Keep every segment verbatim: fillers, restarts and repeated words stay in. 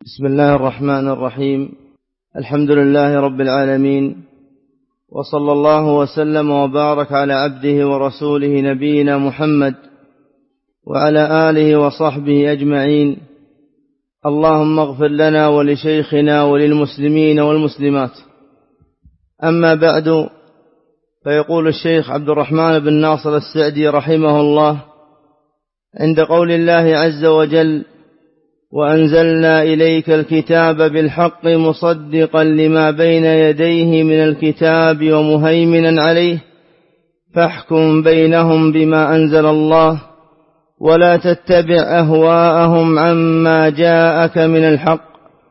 بسم الله الرحمن الرحيم. الحمد لله رب العالمين، وصلى الله وسلم وبارك على عبده ورسوله نبينا محمد وعلى آله وصحبه أجمعين. اللهم اغفر لنا ولشيخنا وللمسلمين والمسلمات. أما بعد، فيقول الشيخ عبد الرحمن بن ناصر السعدي رحمه الله عند قول الله عز وجل: وأنزلنا إليك الكتاب بالحق مصدقا لما بين يديه من الكتاب ومهيمنا عليه فاحكم بينهم بما أنزل الله ولا تتبع أهواءهم عما جاءك من الحق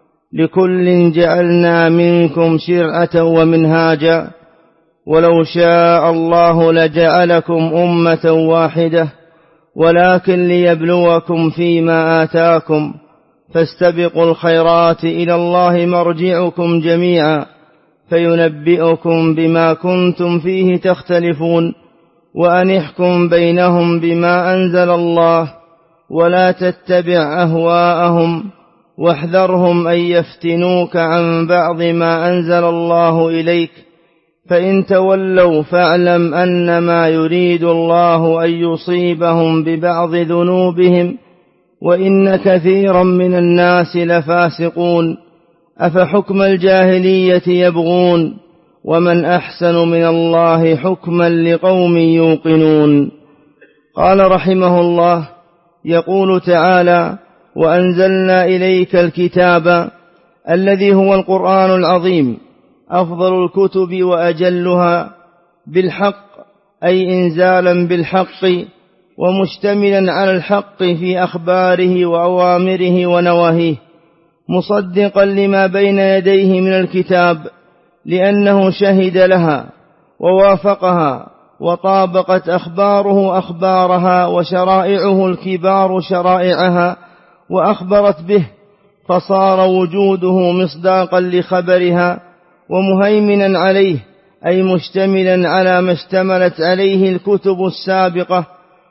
لكل جعلنا منكم شرعة ومنهاجا ولو شاء الله لجعلكم أمة واحدة ولكن ليبلوكم فيما آتاكم فاستبقوا الخيرات إلى الله مرجعكم جميعا فينبئكم بما كنتم فيه تختلفون وأن احكم بينهم بما أنزل الله ولا تتبع أهواءهم واحذرهم أن يفتنوك عن بعض ما أنزل الله إليك فإن تولوا فاعلم أنما يريد الله أن يصيبهم ببعض ذنوبهم وإن كثيرا من الناس لفاسقون أفحكم الجاهلية يبغون ومن أحسن من الله حكما لقوم يوقنون. قال رحمه الله: يقول تعالى: وأنزلنا إليك الكتاب الذي هو القرآن العظيم أفضل الكتب وأجلها بالحق، أي إنزالا بالحق ومشتملا على الحق في أخباره وأوامره ونواهيه، مصدقا لما بين يديه من الكتاب لأنه شهد لها ووافقها وطابقت أخباره أخبارها وشرائعه الكبار شرائعها وأخبرت به، فصار وجوده مصداقا لخبرها ومهيمنا عليه، أي مشتملا على ما اشتملت عليه الكتب السابقة،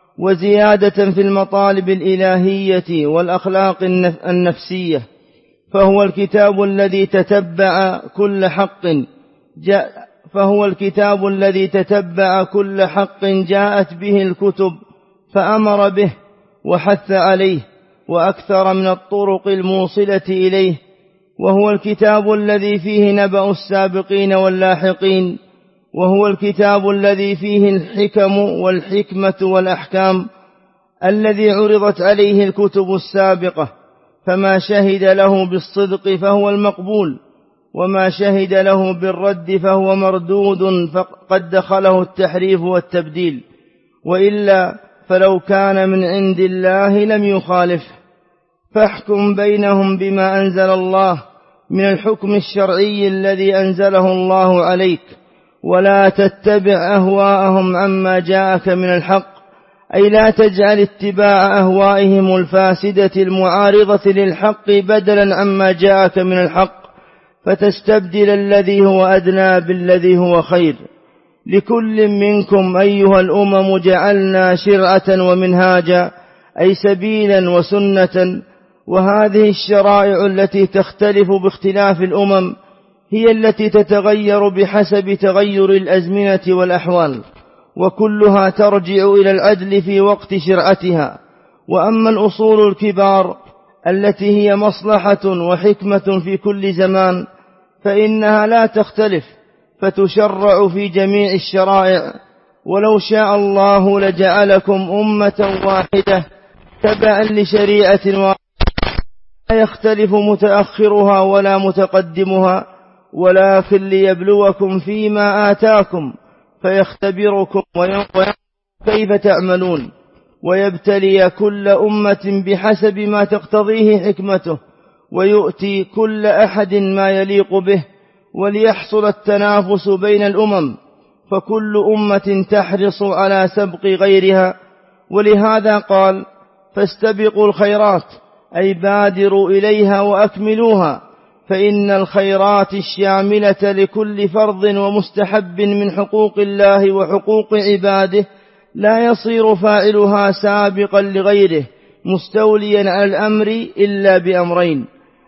وزيادة في المطالب الإلهية والأخلاق النفسية. فهو الكتاب الذي تتبع كل حق جاء فهو الكتاب الذي تتبع كل حق جاءت به الكتب فأمر به وحث عليه وأكثر من الطرق الموصلة إليه. وهو الكتاب الذي فيه نبأ السابقين واللاحقين، وهو الكتاب الذي فيه الحكم والحكمة والأحكام، الذي عرضت عليه الكتب السابقة، فما شهد له بالصدق فهو المقبول، وما شهد له بالرد فهو مردود فقد دخله التحريف والتبديل، وإلا فلو كان من عند الله لم يخالف. فاحكم بينهم بما أنزل الله من الحكم الشرعي الذي أنزله الله عليك ولا تتبع أهواءهم عما جاءك من الحق، أي لا تجعل اتباع أهوائهم الفاسدة المعارضة للحق بدلا عما جاءك من الحق فتستبدل الذي هو أدنى بالذي هو خير. لكل منكم أيها الأمم جعلنا شرعة ومنهاجا، أي سبيلا وسنة، وهذه الشرائع التي تختلف باختلاف الأمم هي التي تتغير بحسب تغير الأزمنة والأحوال، وكلها ترجع إلى العدل في وقت شرعتها. وأما الأصول الكبار التي هي مصلحة وحكمة في كل زمان فإنها لا تختلف فتشرع في جميع الشرائع، ولو شاء الله لجعلكم أمة واحدة تبعا لشريعة واحدة لا يختلف متأخرها ولا متقدمها، ولكن ليبلوكم فيما آتاكم فيختبركم وينظر كيف تعملون ويبتلي كل أمة بحسب ما تقتضيه حكمته ويؤتي كل أحد ما يليق به، وليحصل التنافس بين الأمم، فكل أمة تحرص على سبق غيرها. ولهذا قال: فاستبقوا الخيرات، أي بادروا إليها وأكملوها، فإن الخيرات الشاملة لكل فرض ومستحب من حقوق الله وحقوق عباده لا يصير فاعلها سابقا لغيره مستوليا على الأمر إلا بأمرين: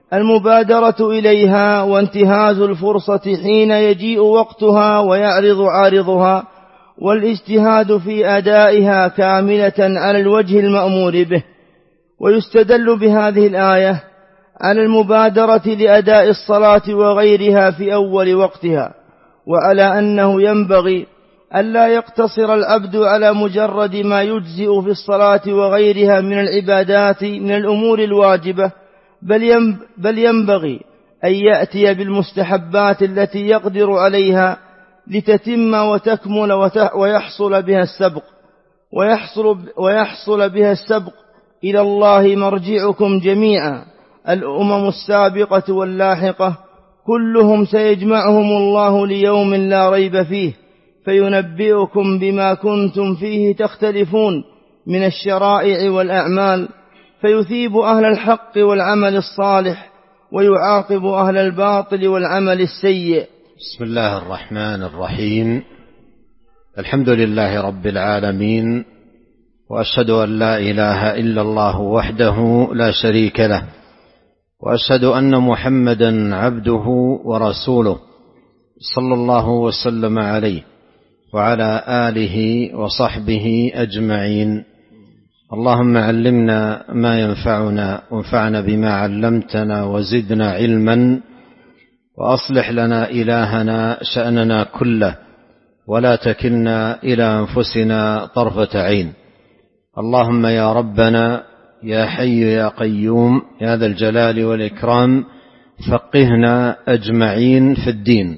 المبادرة إليها وانتهاز الفرصة حين يجيء وقتها ويعرض عارضها، والاجتهاد في أدائها كاملة على الوجه المأمور به. ويستدل بهذه الآية على المبادرة لأداء الصلاة وغيرها في أول وقتها، وعلى أنه ينبغي ألا يقتصر العبد على مجرد ما يجزئ في الصلاة وغيرها من العبادات من الأمور الواجبة، بل ينبغي أن يأتي بالمستحبات التي يقدر عليها لتتم وتكمل ويحصل بها السبق ويحصل, ويحصل بها السبق إلى الله مرجعكم جميعا. الأمم السابقة واللاحقة كلهم سيجمعهم الله ليوم لا ريب فيه، فينبئكم بما كنتم فيه تختلفون من الشرائع والأعمال، فيثيب أهل الحق والعمل الصالح، ويعاقب أهل الباطل والعمل السيء. بسم الله الرحمن الرحيم. الحمد لله رب العالمين، وأشهد أن لا إله إلا الله وحده لا شريك له، وأشهد أن محمدا عبده ورسوله صلى الله وسلم عليه وعلى آله وصحبه أجمعين. اللهم علمنا ما ينفعنا وانفعنا بما علمتنا وزدنا علما، وأصلح لنا إلهنا شأننا كله، ولا تكلنا إلى أنفسنا طرفة عين. اللهم يا ربنا يا حي يا قيوم يا ذا الجلال والإكرام، فقهنا أجمعين في الدين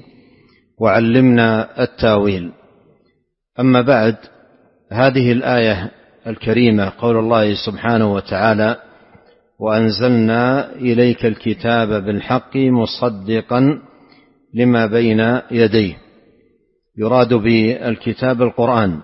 وعلمنا التاويل. أما بعد، هذه الآية الكريمة قول الله سبحانه وتعالى: وأنزلنا إليك الكتاب بالحق مصدقا لما بين يديه. يراد بالكتاب القرآن،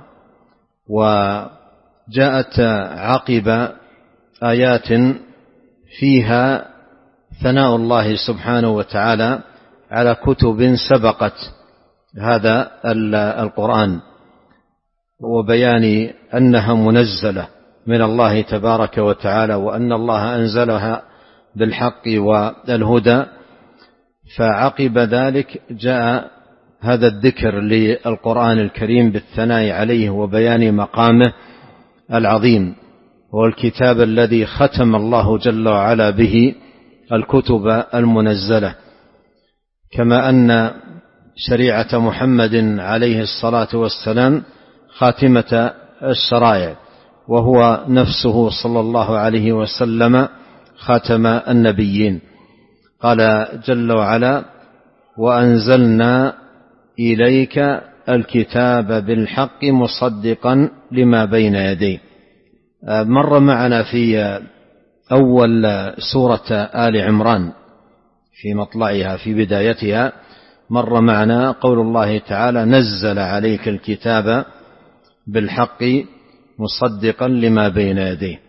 وجاءت عقب آيات فيها ثناء الله سبحانه وتعالى على كتب سبقت هذا القرآن، وبيان أنها منزلة من الله تبارك وتعالى، وأن الله أنزلها بالحق والهدى. فعقب ذلك جاء هذا الذكر للقرآن الكريم بالثناء عليه وبيان مقامه العظيم، هو الكتاب الذي ختم الله جل وعلا به الكتب المنزلة، كما أن شريعة محمد عليه الصلاة والسلام خاتمة الشرائع، وهو نفسه صلى الله عليه وسلم خاتم النبيين. قال جل وعلا: وأنزلنا إليك الكتاب بالحق مصدقا لما بين يديه. مر معنا في أول سورة آل عمران في مطلعها في بدايتها، مر معنا قول الله تعالى: نزل عليك الكتاب بالحق مصدقا لما بين يديه.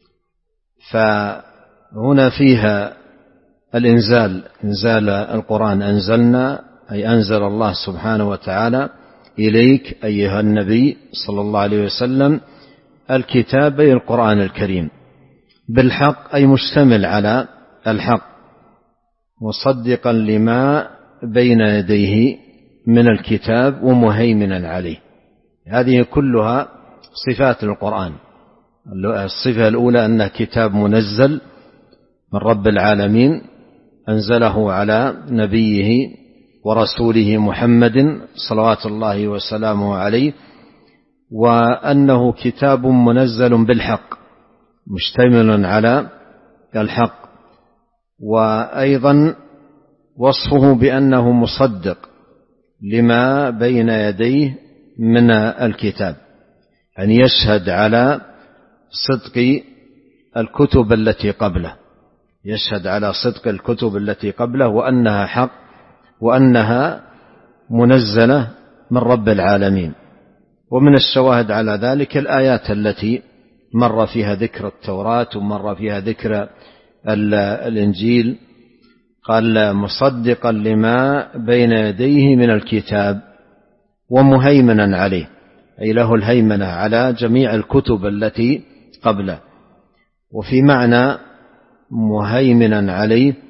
فهنا فيها الإنزال، إنزال القرآن. أنزلنا أي أنزل الله سبحانه وتعالى إليك أيها النبي صلى الله عليه وسلم الكتاب أي القرآن الكريم، بالحق أي مشتمل على الحق، مصدقا لما بين يديه من الكتاب ومهيمنا عليه. هذه كلها صفات القرآن. الصفة الأولى أنه كتاب منزل من رب العالمين، أنزله على نبيه ورسوله محمد صلوات الله وسلامه عليه، وأنه كتاب منزل بالحق مشتمل على الحق. وأيضا وصفه بأنه مصدق لما بين يديه من الكتاب، أن يشهد على صدق الكتب التي قبله، يشهد على صدق الكتب التي قبله وأنها حق وأنها منزلة من رب العالمين. ومن الشواهد على ذلك الآيات التي مر فيها ذكر التوراة ومر فيها ذكر الإنجيل. قال: مصدقا لما بين يديه من الكتاب ومهيمنا عليه، أي له الهيمنة على جميع الكتب التي قبله. وفي معنى مهيمنا عليه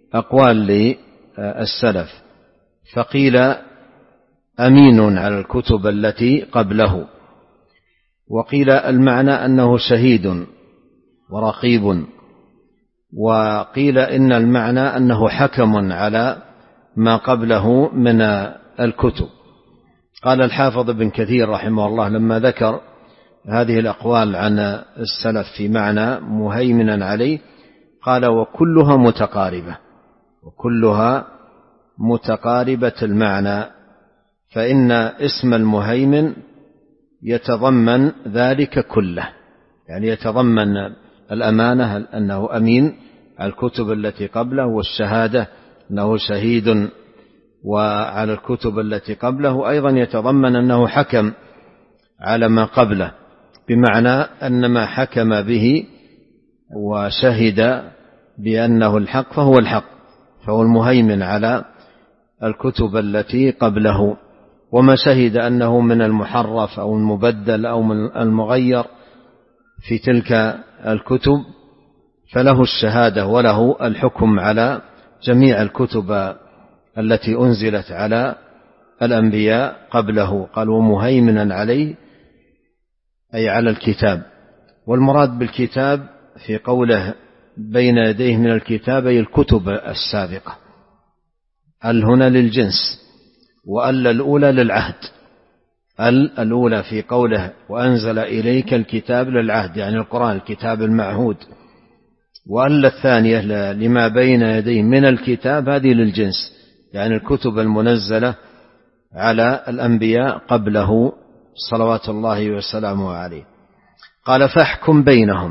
أقوال للسلف، فقيل أمين على الكتب التي قبله، وقيل المعنى أنه شهيد ورقيب، وقيل إن المعنى أنه حكم على ما قبله من الكتب. قال الحافظ ابن كثير رحمه الله لما ذكر هذه الأقوال عن السلف في معنى مهيمنا عليه، قال وكلها متقاربة، وكلها متقاربة المعنى، فإن اسم المهيمن يتضمن ذلك كله، يعني يتضمن الأمانة أنه أمين على الكتب التي قبله، والشهادة أنه شهيد وعلى الكتب التي قبله، أيضا يتضمن أنه حكم على ما قبله، بمعنى أن ما حكم به وشهد بأنه الحق فهو الحق، فهو المهيمن على الكتب التي قبله. وما شهد أنه من المحرف أو المبدل أو من المغير في تلك الكتب فله الشهادة وله الحكم على جميع الكتب التي أنزلت على الأنبياء قبله. قال ومهيمنا عليه أي على الكتاب، والمراد بالكتاب في قوله بين يديه من الكتاب أي الكتب السابقة، ال هنا للجنس، وأل الأولى للعهد، ال الأولى في قوله وأنزل إليك الكتاب للعهد يعني القرآن الكتاب المعهود، وأل الثانية لما بين يديه من الكتاب هذه للجنس يعني الكتب المنزلة على الأنبياء قبله صلوات الله وسلامه عليه. قال فاحكم بينهم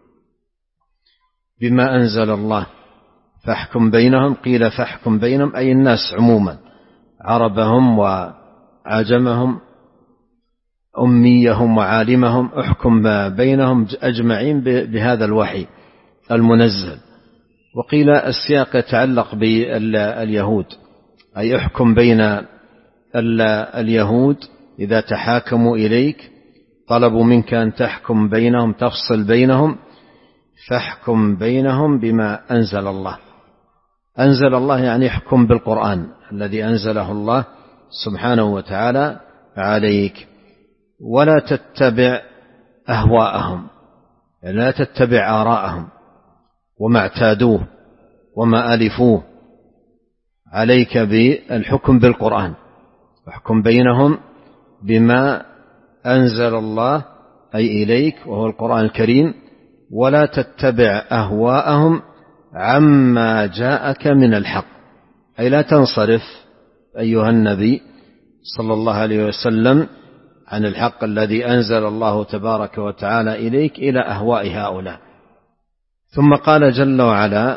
بما أنزل الله، فاحكم بينهم، قيل فاحكم بينهم أي الناس عموما، عربهم وعجمهم أميهم وعالمهم، احكم بينهم أجمعين بهذا الوحي المنزل. وقيل السياق يتعلق باليهود، أي احكم بين اليهود إذا تحاكموا إليك طلبوا منك أن تحكم بينهم تفصل بينهم، فاحكم بينهم بما أنزل الله. أنزل الله يعني احكم بالقرآن الذي أنزله الله سبحانه وتعالى عليك، ولا تتبع أهواءهم، يعني لا تتبع آراءهم وما اعتادوه وما ألفوه، عليك بالحكم بالقرآن، احكم بينهم بما أنزل الله أي إليك وهو القرآن الكريم، ولا تتبع أهواءهم عما جاءك من الحق، أي لا تنصرف أيها النبي صلى الله عليه وسلم عن الحق الذي أنزل الله تبارك وتعالى إليك إلى أهواء هؤلاء. ثم قال جل وعلا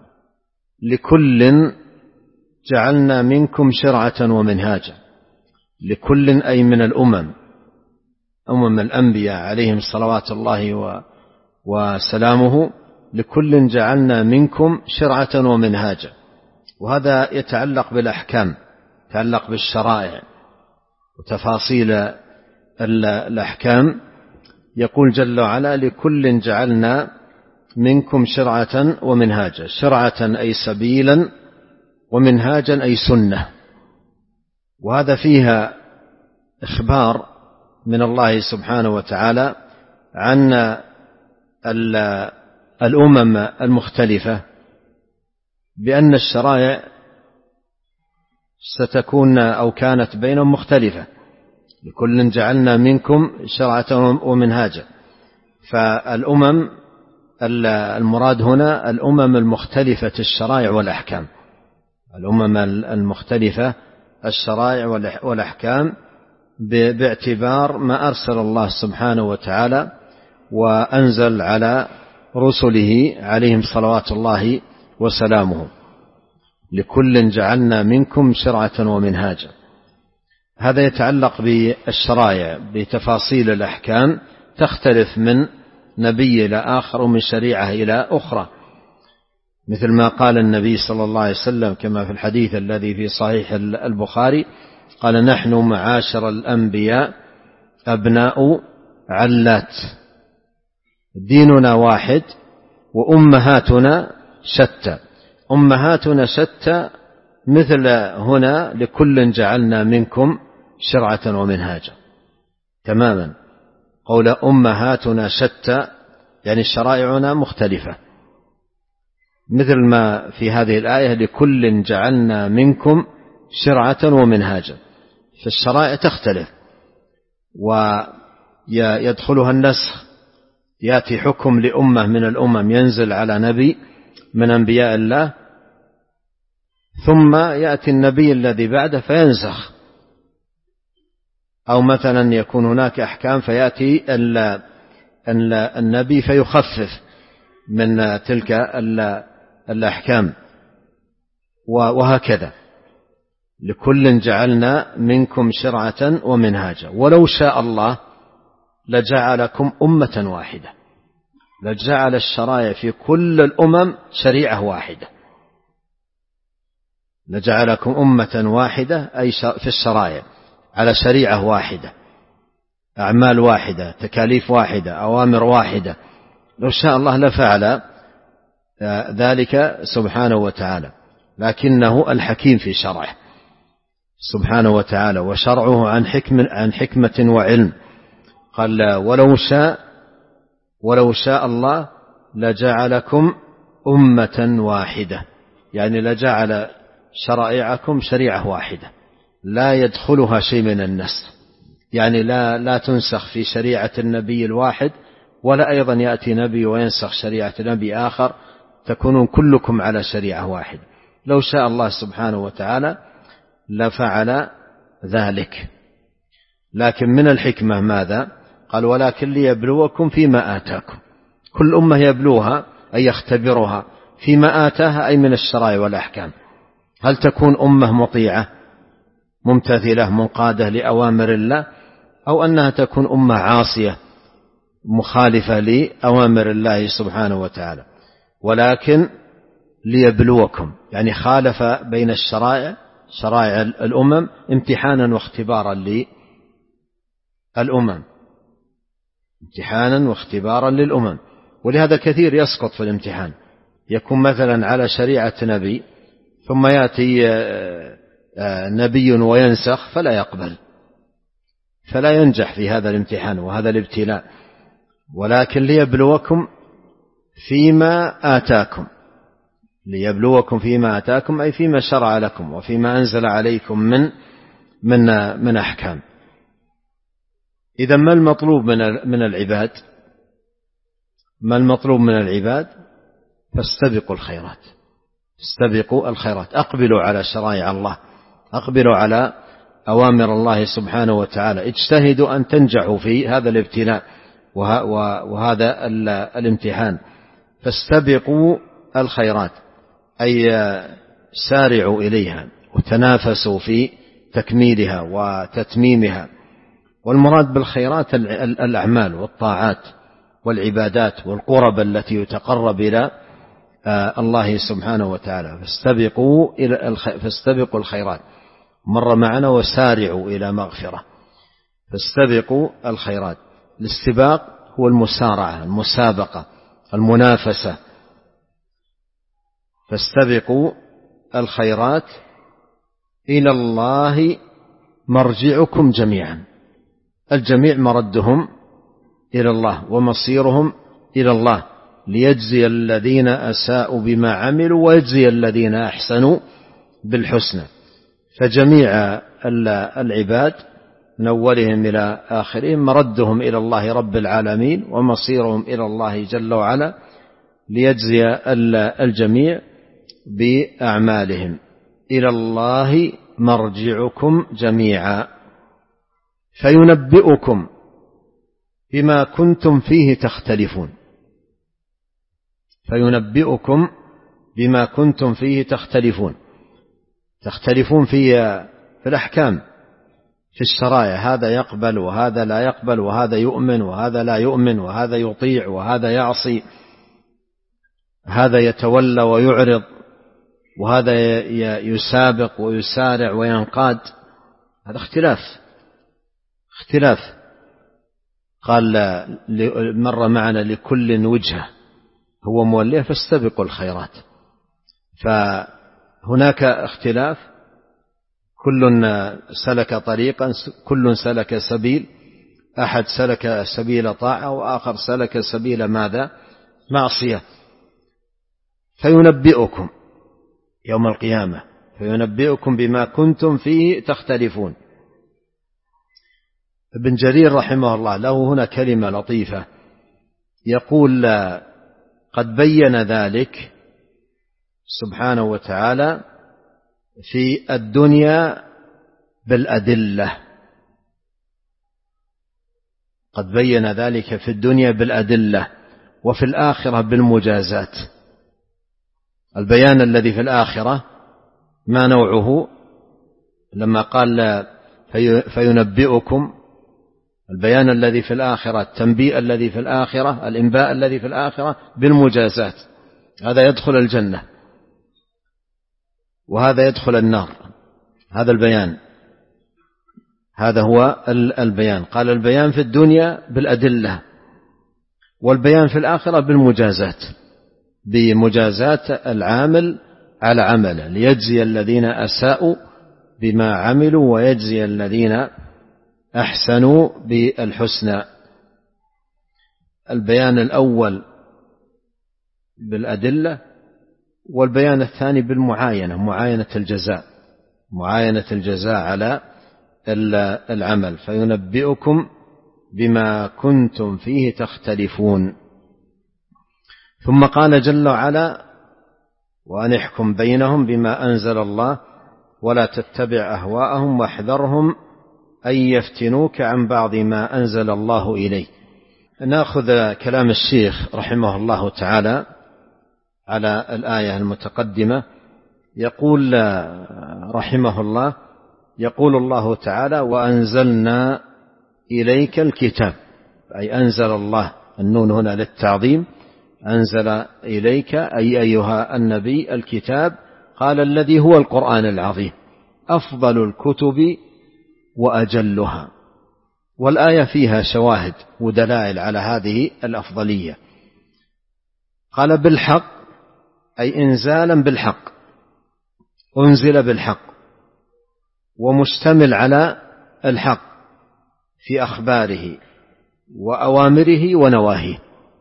لكل جعلنا منكم شرعة ومنهاجا، لكل أي من الأمم، أمم الأنبياء عليهم صلوات الله وسلامه، لكل جعلنا منكم شرعة ومنهاجا، وهذا يتعلق بالأحكام، يتعلق بالشرائع وتفاصيل الأحكام. يقول جل وعلا لكل جعلنا منكم شرعة ومنهاجا، شرعة أي سبيلا، ومنهاجا أي سنة، وهذا فيها إخبار من الله سبحانه وتعالى عن الأمم المختلفة بأن الشرائع ستكون أو كانت بينهم مختلفة، لكل جعلنا منكم شرعة ومنهاجا، فالأمم المراد هنا الأمم المختلفة الشرائع والأحكام، الأمم المختلفة الشرائع والأحكام باعتبار ما أرسل الله سبحانه وتعالى وأنزل على رسله عليهم صلوات الله وسلامه، لكل جعلنا منكم شرعة ومنهاجا. هذا يتعلق بالشرائع بتفاصيل الأحكام، تختلف من نبي إلى آخر ومن شريعة إلى أخرى، مثل ما قال النبي صلى الله عليه وسلم كما في الحديث الذي في صحيح البخاري قال نحن معاشر الأنبياء أبناء علات، ديننا واحد وأمهاتنا شتى. أمهاتنا شتى مثل هنا لكل جعلنا منكم شرعة ومنهاجا تماما. قول أمهاتنا شتى يعني شرائعنا مختلفة، مثل ما في هذه الآية لكل جعلنا منكم شرعة ومنهاجا، فالشرائع تختلف ويدخلها النسخ، يأتي حكم لأمة من الأمم ينزل على نبي من أنبياء الله، ثم يأتي النبي الذي بعده فينسخ، أو مثلا يكون هناك أحكام فيأتي النبي فيخفف من تلك الأحكام، وهكذا لكل جعلنا منكم شرعة ومنهاجا ولو شاء الله لجعلكم أمة واحدة، لجعل الشرائع في كل الأمم شريعة واحدة، لجعلكم أمة واحدة أي في الشرائع على شريعة واحدة، أعمال واحدة، تكاليف واحدة، أوامر واحدة. لو شاء الله لفعل ذلك سبحانه وتعالى، لكنه الحكيم في شرعه سبحانه وتعالى، وشرعه عن حكمة, عن حكمة وعلم. قال ولو شاء ولو شاء الله لجعلكم أمة واحدة، يعني لجعل شرائعكم شريعة واحدة لا يدخلها شيء من النسخ، يعني لا, لا تنسخ في شريعة النبي الواحد، ولا أيضا يأتي نبي وينسخ شريعة نبي آخر، تكونون كلكم على شريعة واحدة. لو شاء الله سبحانه وتعالى لفعل ذلك، لكن من الحكمة ماذا؟ قال ولكن ليبلوكم فيما آتاكم، كل أمة يبلوها أي يختبرها فيما آتاها أي من الشرائع والأحكام، هل تكون أمة مطيعة ممتثلة منقادة لأوامر الله، أو أنها تكون أمة عاصية مخالفة لأوامر الله سبحانه وتعالى. ولكن ليبلوكم يعني خالف بين الشرائع، شرائع الأمم امتحانا واختبارا للأمم، امتحانا واختبارا للأمم. ولهذا كثير يسقط في الامتحان، يكون مثلا على شريعة نبي ثم يأتي نبي وينسخ فلا يقبل، فلا ينجح في هذا الامتحان وهذا الابتلاء. ولكن ليبلوكم فيما آتاكم، ليبلوكم فيما آتاكم أي فيما شرع لكم وفيما أنزل عليكم من من من أحكام. إذا ما المطلوب من من العباد؟ ما المطلوب من العباد؟ فاستبقوا الخيرات، استبقوا الخيرات، أقبلوا على شرائع الله، أقبلوا على أوامر الله سبحانه وتعالى، اجتهدوا أن تنجحوا في هذا الابتلاء وهذا الامتحان. فاستبقوا الخيرات أي سارعوا إليها وتنافسوا في تكميلها وتتميمها. والمراد بالخيرات الأعمال والطاعات والعبادات والقرب التي يتقرب إلى الله سبحانه وتعالى. فاستبقوا إلى الخ... فاستبقوا الخيرات، مر معنا وسارعوا إلى مغفرة. فاستبقوا الخيرات، الاستباق هو المسارعة، المسابقة، المنافسة. فاستبقوا الخيرات إلى الله مرجعكم جميعا، الجميع مردهم إلى الله ومصيرهم إلى الله، ليجزي الذين أساءوا بما عملوا ويجزي الذين أحسنوا بالحسنى. فجميع العباد من أولهم إلى آخرهم مردهم إلى الله رب العالمين ومصيرهم إلى الله جل وعلا، ليجزي الجميع بأعمالهم. إلى الله مرجعكم جميعا فينبئكم بما كنتم فيه تختلفون، فينبئكم بما كنتم فيه تختلفون، تختلفون في في الأحكام، في الشرائع، هذا يقبل وهذا لا يقبل، وهذا يؤمن وهذا لا يؤمن، وهذا يطيع وهذا يعصي، هذا يتولى ويعرض، وهذا يسابق ويسارع وينقاد. هذا اختلاف اختلاف قال مر معنا لكل وجهة هو موليه فاستبقوا الخيرات. فهناك اختلاف، كل سلك طريقا، كل سلك سبيل، أحد سلك سبيل طاعة وآخر سلك سبيل ماذا؟ معصية. فينبئكم يوم القيامة، فينبئكم بما كنتم فيه تختلفون. ابن جرير رحمه الله له هنا كلمة لطيفة، يقول قد بين ذلك سبحانه وتعالى في الدنيا بالأدلة، قد بين ذلك في الدنيا بالأدلة، وفي الآخرة بالمجازات. البيان الذي في الآخرة ما نوعه؟ لما قال فينبئكم، البيان الذي في الآخرة، التنبيه الذي في الآخرة، الإنباء الذي في الآخرة بالمجازات، هذا يدخل الجنة وهذا يدخل النار، هذا البيان، هذا هو البيان. قال البيان في الدنيا بالأدلة، والبيان في الآخرة بالمجازات، بمجازات العامل على عمله، ليجزي الذين أساءوا بما عملوا ويجزي الذين أحسنوا بالحسنى. البيان الأول بالأدلة، والبيان الثاني بالمعاينة، معاينة الجزاء، معاينة الجزاء على العمل. فينبئكم بما كنتم فيه تختلفون. ثم قال جل وعلا وأن احكم بينهم بما أنزل الله ولا تتبع أهواءهم واحذرهم أن يفتنوك عن بعض ما أنزل الله إليه. نأخذ كلام الشيخ رحمه الله تعالى على الآية المتقدمة. يقول رحمه الله، يقول الله تعالى وأنزلنا إليك الكتاب، أي أنزل الله، النون هنا للتعظيم، أنزل إليك أي أيها النبي الكتاب، قال الذي هو القرآن العظيم أفضل الكتب وأجلها. والآية فيها شواهد ودلائل على هذه الأفضلية. قال بالحق أي إنزالا بالحق، أنزل بالحق ومشتمل على الحق في أخباره وأوامره ونواهيه،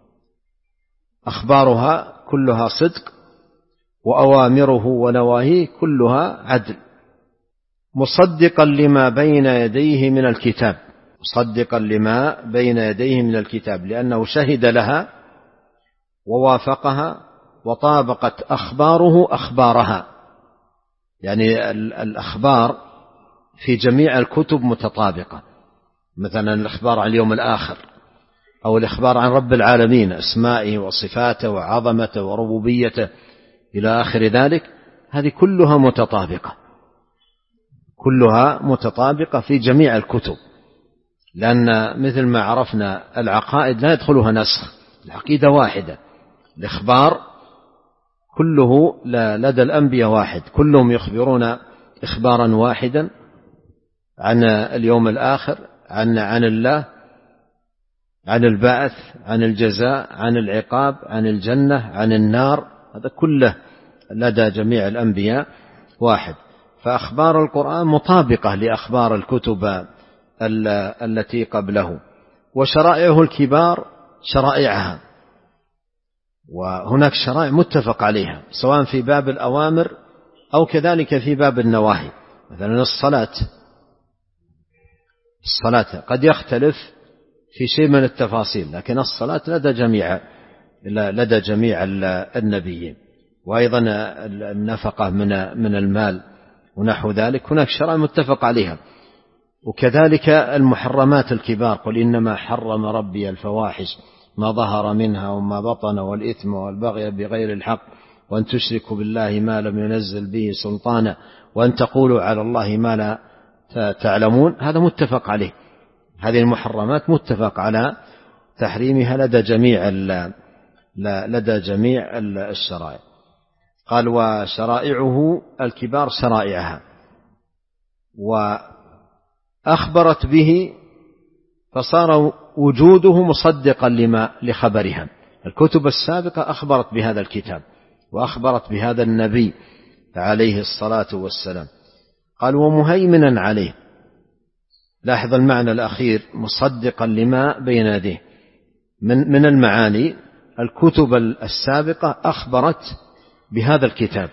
أخبارها كلها صدق وأوامره ونواهيه كلها عدل، مصدقا لما بين يديه من الكتاب، مصدقا لما بين يديه من الكتاب، لأنه شهد لها ووافقها وطابقت أخباره أخبارها. يعني الأخبار في جميع الكتب متطابقة، مثلا الإخبار عن اليوم الآخر، أو الإخبار عن رب العالمين، أسمائه وصفاته وعظمته وربوبيته إلى آخر ذلك، هذه كلها متطابقة، كلها متطابقة في جميع الكتب، لأن مثل ما عرفنا العقائد لا يدخلها نسخ، العقيدة واحدة، الإخبار كله لدى الأنبياء واحد، كلهم يخبرون إخبارا واحدا عن اليوم الآخر، عن عن الله، عن البعث، عن الجزاء، عن العقاب، عن الجنة، عن النار، هذا كله لدى جميع الأنبياء واحد. فأخبار القرآن مطابقة لأخبار الكتب التي قبله، وشرائعه الكبار شرائعها، وهناك شرائع متفق عليها سواء في باب الأوامر أو كذلك في باب النواهي. مثلا الصلاة، الصلاة قد يختلف في شيء من التفاصيل، لكن الصلاة لدى جميع لدى جميع النبيين. وأيضا النفقة من من المال ونحو ذلك، هناك شرائع متفق عليها. وكذلك المحرمات الكبار، قل إنما حرم ربي الفواحش ما ظهر منها وما بطن والإثم والبغي بغير الحق وأن تشركوا بالله ما لم ينزل به سلطانا وأن تقولوا على الله ما لا تعلمون، هذا متفق عليه. هذه المحرمات متفق على تحريمها لدى جميع لدى جميع الشرائع. قال وشرائعه الكبار شرائعها، وأخبرت به فصار وجوده مصدقا لما لخبرها. الكتب السابقة أخبرت بهذا الكتاب وأخبرت بهذا النبي عليه الصلاة والسلام. قال ومهيمنا عليه. لاحظ المعنى الأخير، مصدقا لما بين يديه. من من المعاني الكتب السابقة أخبرت بهذا الكتاب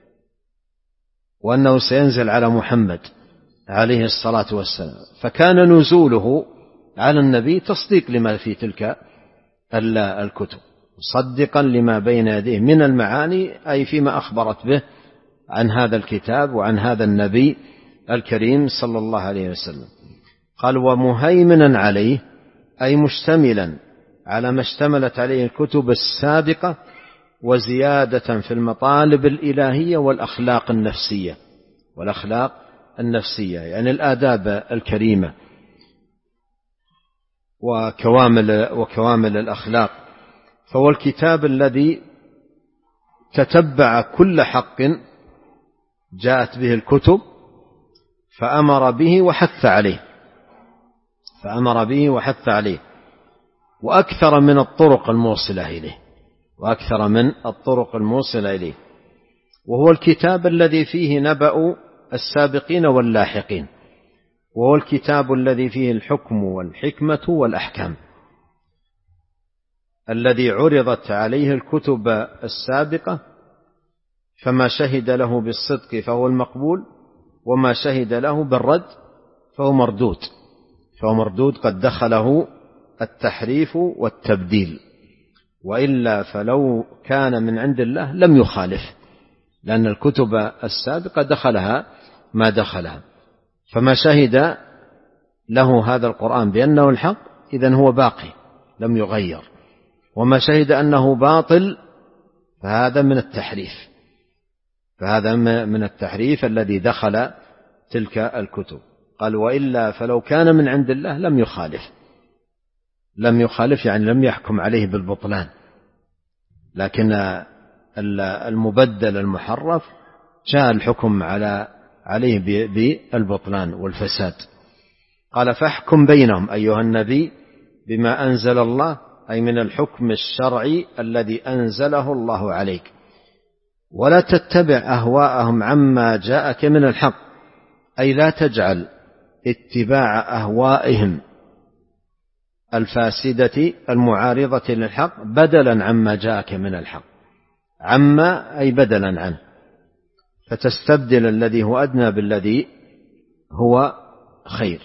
وأنه سينزل على محمد عليه الصلاة والسلام، فكان نزوله على النبي تصديق لما في تلك الكتب، مصدقا لما بين يديه من المعاني، أي فيما أخبرت به عن هذا الكتاب وعن هذا النبي الكريم صلى الله عليه وسلم. قال ومهيمنا عليه، أي مشتملا على ما اشتملت عليه الكتب السابقة، وزيادة في المطالب الإلهية والأخلاق النفسية والأخلاق النفسية يعني الآداب الكريمة وكوامل, وكوامل الأخلاق. فهو الكتاب الذي تتبع كل حق جاءت به الكتب فأمر به وحث عليه فأمر به وحث عليه وأكثر من الطرق الموصلة إليه وأكثر من الطرق الموصلة إليه وهو الكتاب الذي فيه نبأ السابقين واللاحقين، وهو الكتاب الذي فيه الحكم والحكمة والأحكام، الذي عرضت عليه الكتب السابقة فما شهد له بالصدق فهو المقبول، وما شهد له بالرد فهو مردود فهو مردود قد دخله التحريف والتبديل، وإلا فلو كان من عند الله لم يخالف، لأن الكتب السابقة دخلها ما دخلها. فما شهد له هذا القرآن بأنه الحق إذن هو باقي لم يغير، وما شهد أنه باطل فهذا من التحريف فهذا من التحريف الذي دخل تلك الكتب. قال وإلا فلو كان من عند الله لم يخالف لم يخالف يعني لم يحكم عليه بالبطلان، لكن المبدل المحرف جاء الحكم على عليه بالبطلان والفساد. قال فاحكم بينهم أيها النبي بما أنزل الله، أي من الحكم الشرعي الذي أنزله الله عليك، ولا تتبع أهواءهم عما جاءك من الحق، أي لا تجعل اتباع أهوائهم الفاسدة المعارضة للحق بدلا عما جاءك من الحق، عما أي بدلا عنه، فتستبدل الذي هو أدنى بالذي هو خير.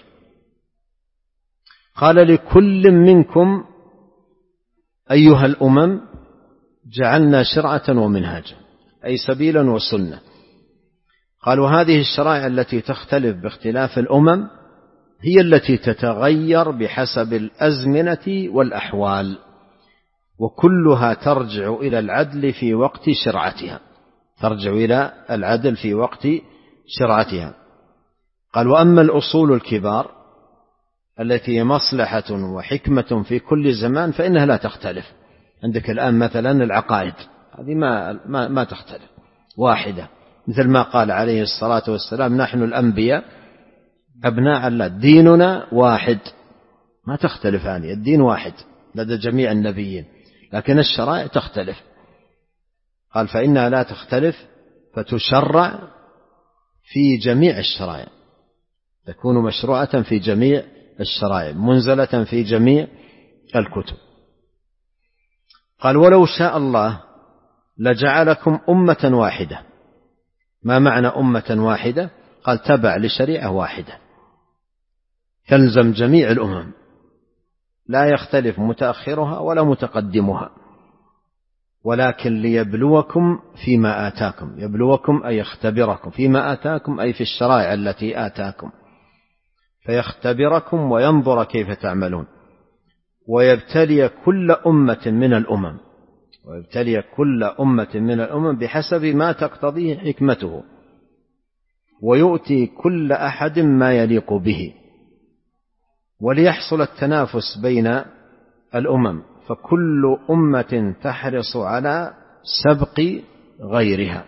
قال لكل منكم أيها الأمم جعلنا شرعة ومنهاجا، أي سبيلا وسنة. قالوا هذه الشرائع التي تختلف باختلاف الأمم هي التي تتغير بحسب الأزمنة والأحوال، وكلها ترجع إلى العدل في وقت شرعتها ترجع إلى العدل في وقت شرعتها. قال وأما الأصول الكبار التي هي مصلحة وحكمة في كل زمان فإنها لا تختلف. عندك الآن مثلا العقائد هذه ما, ما, ما تختلف واحدة، مثل ما قال عليه الصلاة والسلام نحن الأنبياء أبناء الله ديننا واحد، ما تختلف هذه، الدين واحد لدى جميع النبيين، لكن الشرائع تختلف. قال فإنها لا تختلف فتشرع في جميع الشرائع، تكون مشروعة في جميع الشرائع منزلة في جميع الكتب. قال ولو شاء الله لجعلكم أمة واحدة. ما معنى أمة واحدة؟ قال تبع لشريعة واحدة تلزم جميع الأمم لا يختلف متأخرها ولا متقدمها، ولكن ليبلوكم فيما آتاكم، يبلوكم أي يختبركم فيما آتاكم أي في الشرائع التي آتاكم، فيختبركم وينظر كيف تعملون، ويبتلي كل أمة من الأمم ويبتلي كل أمة من الأمم بحسب ما تقتضيه حكمته، ويؤتي كل أحد ما يليق به، وليحصل التنافس بين الأمم، فكل أمة تحرص على سبق غيرها.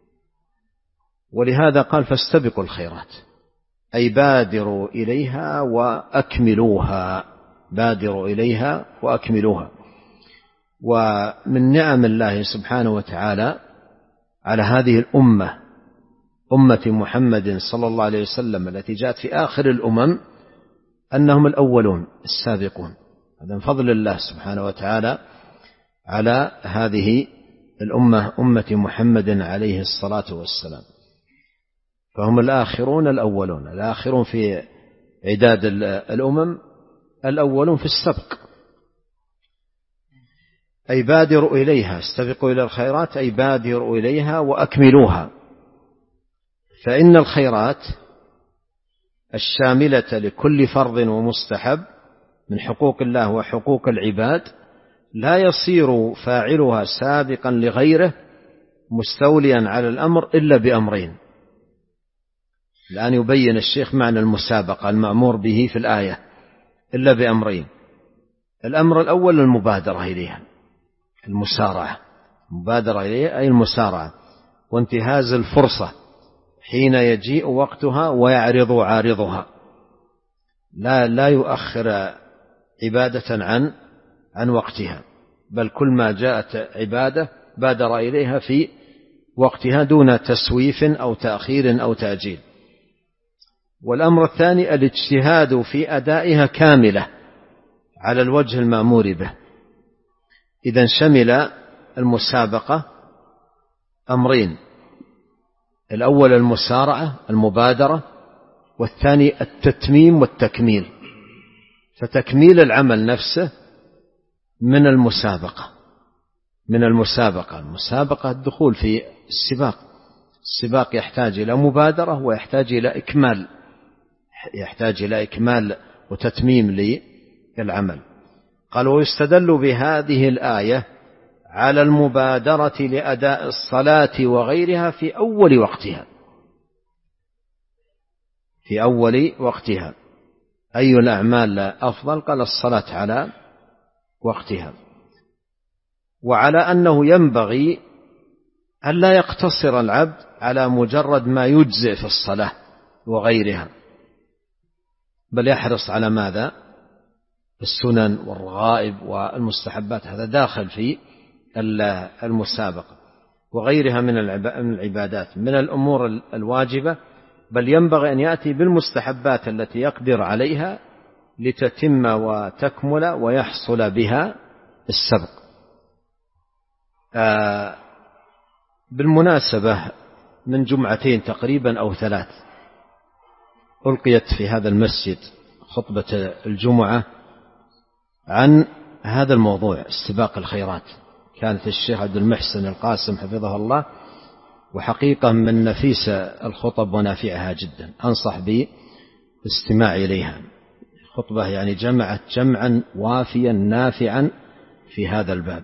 ولهذا قال فاستبقوا الخيرات، أي بادروا إليها وأكملوها بادروا إليها وأكملوها. ومن نعم الله سبحانه وتعالى على هذه الأمة أمة محمد صلى الله عليه وسلم التي جاءت في آخر الأمم أنهم الأولون السابقون. هذا من فضل الله سبحانه وتعالى على هذه الأمة أمة محمد عليه الصلاة والسلام، فهم الآخرون الأولون، الآخرون في عداد الأمم، الأولون في السبق. أي بادروا إليها، استبقوا إلى الخيرات، أي بادروا إليها وأكملوها. فإن الخيرات الشاملة لكل فرض ومستحب من حقوق الله وحقوق العباد لا يصير فاعلها سابقا لغيره مستوليا على الأمر إلا بأمرين. الآن يبين الشيخ معنى المسابقة المأمور به في الآية، إلا بأمرين. الأمر الأول المبادرة إليها، المسارعة، مبادرة إليها أي المسارعة، وانتهاز الفرصة حين يجيء وقتها ويعرض عارضها، لا لا يؤخر عبادة عن عن وقتها، بل كل ما جاءت عبادة بادر إليها في وقتها دون تسويف أو تأخير أو تأجيل. والأمر الثاني الاجتهاد في أدائها كاملة على الوجه المأمور به. إذن شمل المسابقة أمرين: الأول المسارعة المبادرة، والثاني التتميم والتكميل. فتكميل العمل نفسه من المسابقة، من المسابقة المسابقة الدخول في السباق. السباق يحتاج إلى مبادرة ويحتاج إلى إكمال، يحتاج إلى إكمال وتتميم للعمل. قال: ويستدل بهذه الآية على المبادرة لأداء الصلاة وغيرها في أول وقتها. في أول وقتها أي الأعمال أفضل؟ قال: الصلاة على وقتها. وعلى أنه ينبغي أن لا يقتصر العبد على مجرد ما يجزئ في الصلاة وغيرها، بل يحرص على ماذا؟ السنن والرغائب والمستحبات، هذا داخل في المسابقة وغيرها من العبادات من الأمور الواجبة، بل ينبغي أن يأتي بالمستحبات التي يقدر عليها لتتم وتكمل ويحصل بها السبق. آه بالمناسبة من جمعتين تقريبا أو ثلاث ألقيت في هذا المسجد خطبة الجمعة عن هذا الموضوع استباق الخيرات. كانت الشيخ عبد المحسن القاسم حفظه الله، وحقيقة من نفيس الخطب ونافعها جدا، أنصح بالاستماع إليها. خطبة يعني جمعت جمعا وافيا نافعا في هذا الباب.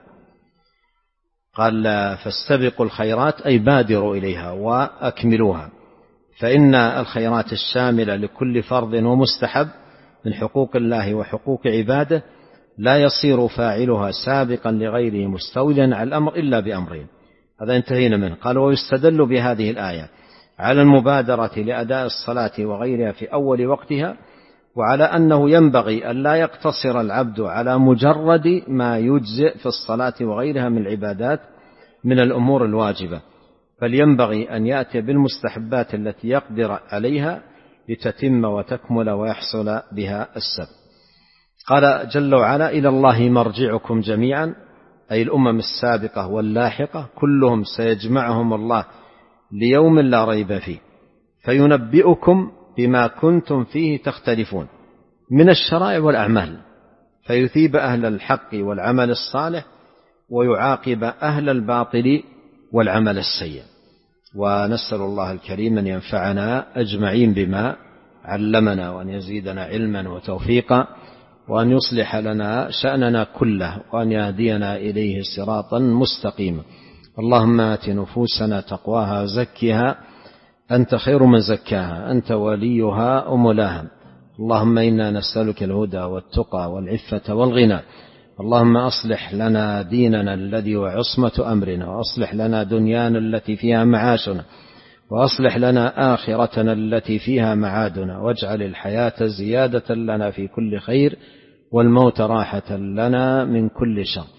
قال: فاستبقوا الخيرات أي بادروا إليها وأكملوها، فإن الخيرات الشاملة لكل فرض ومستحب من حقوق الله وحقوق عباده لا يصير فاعلها سابقا لغيره مستوليا على الأمر إلا بأمرين. هذا انتهينا منه. قال: ويستدل بهذه الآية على المبادرة لأداء الصلاة وغيرها في أول وقتها، وعلى أنه ينبغي أن لا يقتصر العبد على مجرد ما يجزئ في الصلاة وغيرها من العبادات من الأمور الواجبة، بل ينبغي أن يأتي بالمستحبات التي يقدر عليها لتتم وتكمل ويحصل بها السبب. قال جل وعلا: إلى الله مرجعكم جميعا، أي الأمم السابقة واللاحقة كلهم سيجمعهم الله ليوم لا ريب فيه، فينبئكم بما كنتم فيه تختلفون من الشرائع والأعمال، فيثيب أهل الحق والعمل الصالح ويعاقب أهل الباطل والعمل السيء. ونسأل الله الكريم أن ينفعنا أجمعين بما علمنا، وأن يزيدنا علما وتوفيقا، وأن يصلح لنا شأننا كله، وأن يهدينا إليه صراطا مستقيما. اللهم آت نفوسنا تقواها وزكها أنت خير من زكاها، أنت وليها ومولاها. اللهم إنا نسألك الهدى والتقى والعفة والغنى. اللهم أصلح لنا ديننا الذي هو عصمة أمرنا، وأصلح لنا دنيانا التي فيها معاشنا، وأصلح لنا آخرتنا التي فيها معادنا، واجعل الحياة زيادة لنا في كل خير والموت راحة لنا من كل شر.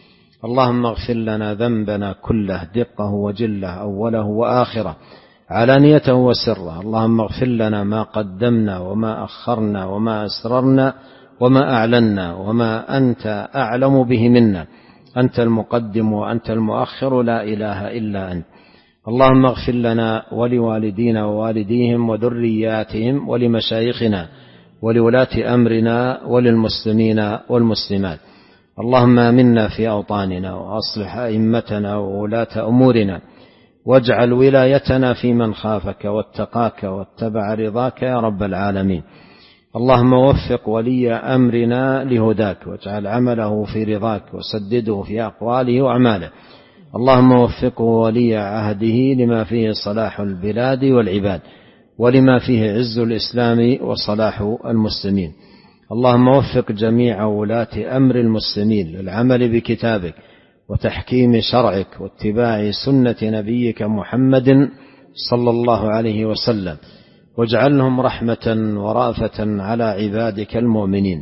اللهم اغفر لنا ذنبنا كله دقه وجله أوله وآخره علانيته وسره. اللهم اغفر لنا ما قدمنا وما أخرنا وما أسررنا وما أعلنا وما أنت أعلم به منا. أنت المقدم وأنت المؤخر، لا إله إلا أنت. اللهم اغفر لنا ولوالدينا ووالديهم وذرياتهم ولمشايخنا ولولاة أمرنا وللمسلمين والمسلمات. اللهم آمنا في أوطاننا وأصلح أئمتنا وولاة أمورنا، واجعل ولايتنا في من خافك واتقاك واتبع رضاك يا رب العالمين. اللهم وفق ولي أمرنا لهداك، واجعل عمله في رضاك، وسدده في أقواله وأعماله. اللهم وفقه ولي عهده لما فيه صلاح البلاد والعباد، ولما فيه عز الإسلام وصلاح المسلمين. اللهم وفق جميع ولاة أمر المسلمين للعمل بكتابك وتحكيم شرعك واتباع سنة نبيك محمد صلى الله عليه وسلم، واجعلهم رحمة ورأفة على عبادك المؤمنين.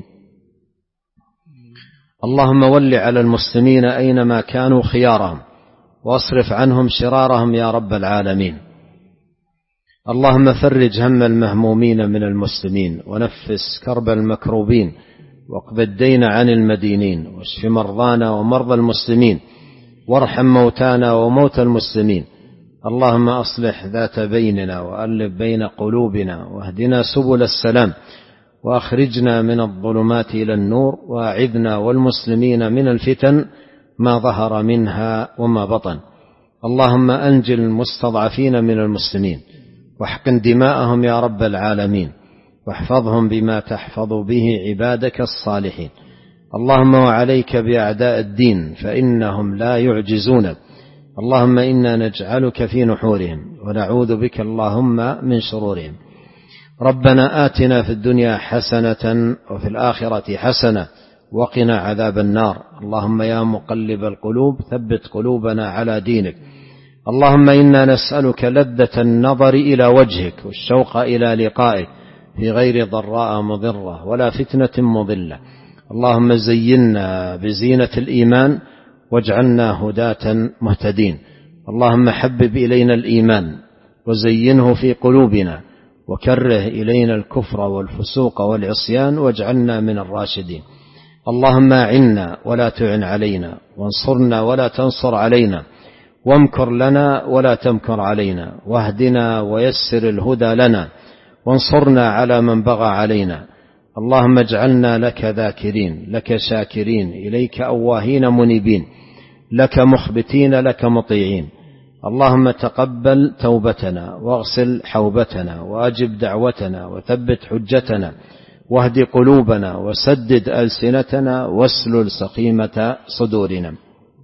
اللهم ول على المسلمين أينما كانوا خيارهم، واصرف عنهم شرارهم يا رب العالمين. اللهم فرج هم المهمومين من المسلمين، ونفس كرب المكروبين، واقض الدين عن المدينين، واشف مرضانا ومرضى المسلمين، وارحم موتانا وموتى المسلمين. اللهم أصلح ذات بيننا، وألف بين قلوبنا، واهدنا سبل السلام، وأخرجنا من الظلمات إلى النور، وأعذنا والمسلمين من الفتن ما ظهر منها وما بطن. اللهم أنجل المستضعفين من المسلمين، واحقن دماءهم يا رب العالمين، واحفظهم بما تحفظ به عبادك الصالحين. اللهم وعليك بأعداء الدين فإنهم لا يعجزونك. اللهم إنا نجعلك في نحورهم، ونعوذ بك اللهم من شرورهم. ربنا آتنا في الدنيا حسنة وفي الآخرة حسنة وقنا عذاب النار. اللهم يا مقلب القلوب ثبت قلوبنا على دينك. اللهم إنا نسألك لذة النظر إلى وجهك والشوق إلى لقائك في غير ضراء مضرة ولا فتنة مضلة. اللهم زينا بزينة الإيمان واجعلنا هداة مهتدين. اللهم حبب إلينا الإيمان وزينه في قلوبنا، وكره إلينا الكفر والفسوق والعصيان واجعلنا من الراشدين. اللهم أعنا ولا تعن علينا، وانصرنا ولا تنصر علينا، وامكر لنا ولا تمكر علينا، واهدنا ويسر الهدى لنا، وانصرنا على من بغى علينا. اللهم اجعلنا لك ذاكرين، لك شاكرين، إليك أواهين منيبين، لك مخبتين، لك مطيعين. اللهم تقبل توبتنا، واغسل حوبتنا، وأجب دعوتنا، وثبت حجتنا، واهد قلوبنا، وسدد ألسنتنا، واسلل سقيمة صدورنا.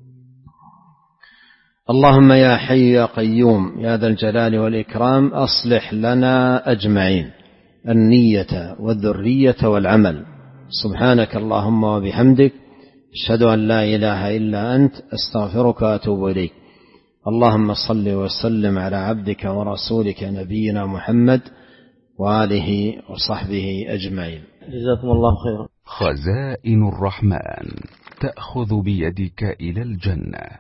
اللهم يا حي يا قيوم يا ذا الجلال والإكرام أصلح لنا أجمعين النية والذرية والعمل. سبحانك اللهم وبحمدك، أشهد أن لا إله إلا أنت، أستغفرك وأتوب إليك. اللهم صل وسلم على عبدك ورسولك نبينا محمد وآله وصحبه أجمعين. جزاكم الله خيرا. خزائن الرحمن تأخذ بيدك إلى الجنة.